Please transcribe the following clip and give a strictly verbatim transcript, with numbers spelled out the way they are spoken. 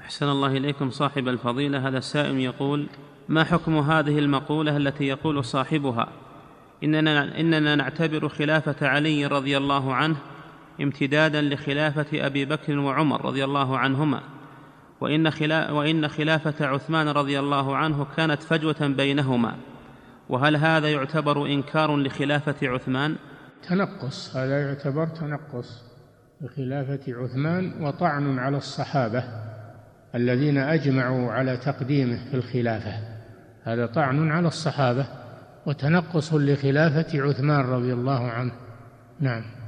أحسن الله إليكم صاحب الفضيلة. هذا السائل يقول: ما حكم هذه المقولة التي يقول صاحبها إننا, إننا نعتبر خلافة علي رضي الله عنه امتدادا لخلافة أبي بكر وعمر رضي الله عنهما، وإن, خلا وإن خلافة عثمان رضي الله عنه كانت فجوة بينهما، وهل هذا يعتبر إنكار لخلافة عثمان؟ تنقص، هذا يعتبر تنقص لخلافة عثمان وطعن على الصحابة الذين أجمعوا على تقديمه في الخلافة، هذا طعن على الصحابة وتنقص لخلافة عثمان رضي الله عنه. نعم.